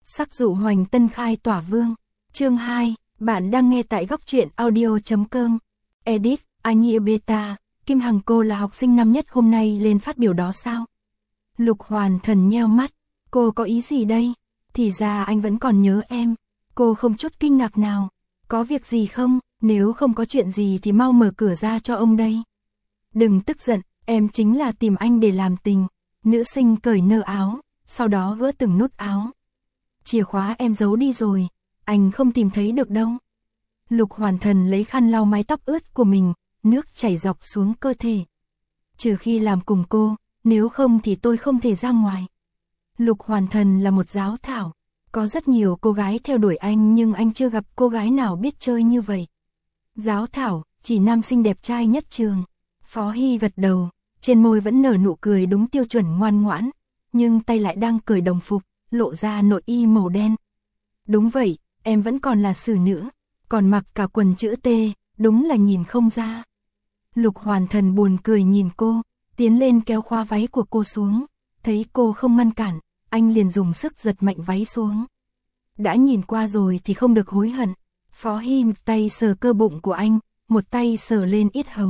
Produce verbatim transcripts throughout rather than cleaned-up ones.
Sắc dụ hoành tân khai tỏa vương. Chương hai, bạn đang nghe tại góc truyện audio.com. Edit, Anh Beta, Kim Hằng cô là học sinh năm nhất hôm nay lên phát biểu đó sao? Lục Hoàn Thần nheo mắt, cô có ý gì đây? Thì ra anh vẫn còn nhớ em. Cô không chút kinh ngạc nào. Có việc gì không? Nếu không có chuyện gì thì mau mở cửa ra cho ông đây. Đừng tức giận, em chính là tìm anh để làm tình. Nữ sinh cởi nơ áo, sau đó gỡ từng nút áo. Chìa khóa em giấu đi rồi, anh không tìm thấy được đâu. Lục Hoàn Thần lấy khăn lau mái tóc ướt của mình, nước chảy dọc xuống cơ thể. Trừ khi làm cùng cô, nếu không thì tôi không thể ra ngoài. Lục Hoàn Thần là một giáo thảo, có rất nhiều cô gái theo đuổi anh nhưng anh chưa gặp cô gái nào biết chơi như vậy. Giáo thảo, chỉ nam sinh đẹp trai nhất trường. Phó Hy gật đầu, trên môi vẫn nở nụ cười đúng tiêu chuẩn ngoan ngoãn, nhưng tay lại đang cởi đồng phục, lộ ra nội y màu đen. Đúng vậy, em vẫn còn là xử nữ, còn mặc cả quần chữ T, đúng là nhìn không ra. Lục Hoàn Thần buồn cười nhìn cô, tiến lên kéo khóa váy của cô xuống, thấy cô không ngăn cản, anh liền dùng sức giật mạnh váy xuống. Đã nhìn qua rồi thì không được hối hận. Phó Hy một tay sờ cơ bụng của anh, một tay sờ lên yết hầu.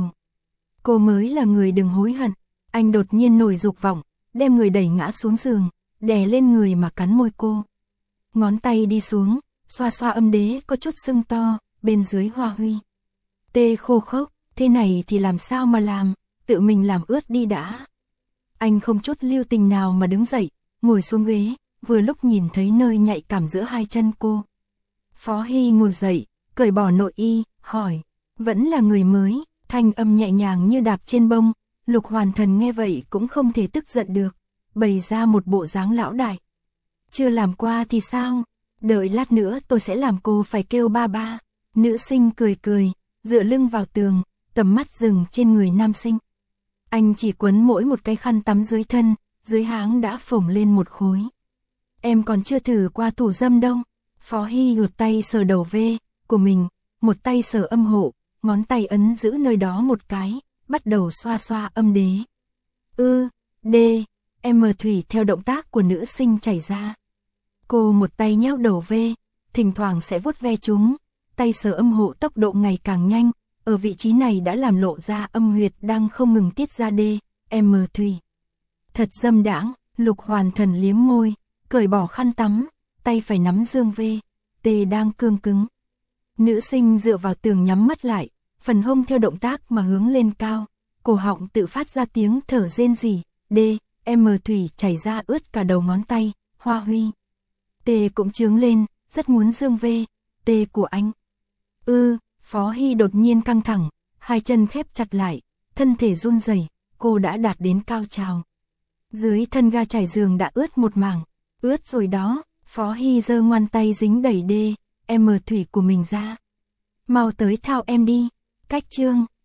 Cô mới là người đừng hối hận. Anh đột nhiên nổi dục vọng, đem người đẩy ngã xuống giường, đè lên người mà cắn môi cô. Ngón tay đi xuống, xoa xoa âm đế có chút sưng to, bên dưới hoa huy. Tê khô khốc, thế này thì làm sao mà làm, tự mình làm ướt đi đã. Anh không chút lưu tình nào mà đứng dậy, ngồi xuống ghế, vừa lúc nhìn thấy nơi nhạy cảm giữa hai chân cô. Phó Hy ngồi dậy, cởi bỏ nội y, hỏi, vẫn là người mới, thanh âm nhẹ nhàng như đạp trên bông. Lục Hoàn Thần nghe vậy cũng không thể tức giận được, bày ra một bộ dáng lão đại. Chưa làm qua thì sao, đợi lát nữa tôi sẽ làm cô phải kêu ba ba. Nữ sinh cười cười, dựa lưng vào tường, tầm mắt dừng trên người nam sinh. Anh chỉ quấn mỗi một cái khăn tắm dưới thân, dưới háng đã phồng lên một khối. Em còn chưa thử qua thủ dâm đâu. Phó Hy gột tay sờ đầu vê của mình, một tay sờ âm hộ, ngón tay ấn giữ nơi đó một cái, bắt đầu xoa xoa âm đế. Ư, đê, em thủy theo động tác của nữ sinh chảy ra. Cô một tay nheo đầu vê, thỉnh thoảng sẽ vuốt ve chúng, tay sờ âm hộ tốc độ ngày càng nhanh, ở vị trí này đã làm lộ ra âm huyệt đang không ngừng tiết ra đê, em thủy. Thật dâm đãng. Lục Hoàn Thần liếm môi, cởi bỏ khăn tắm, tay phải nắm dương vê, tê đang cương cứng. Nữ sinh dựa vào tường nhắm mắt lại, phần hông theo động tác mà hướng lên cao, cổ họng tự phát ra tiếng thở rên rỉ, đê, em thủy chảy ra ướt cả đầu ngón tay, hoa huy. Tê cũng trướng lên, rất muốn dương vê, tê của anh. Ư, Phó Hy đột nhiên căng thẳng, hai chân khép chặt lại, thân thể run rẩy, cô đã đạt đến cao trào. Dưới thân ga trải giường đã ướt một mảng, ướt rồi đó. Phó Hy giơ ngoan tay dính đẩy đê, em thủy của mình ra. Mau tới thao em đi. Cách chương.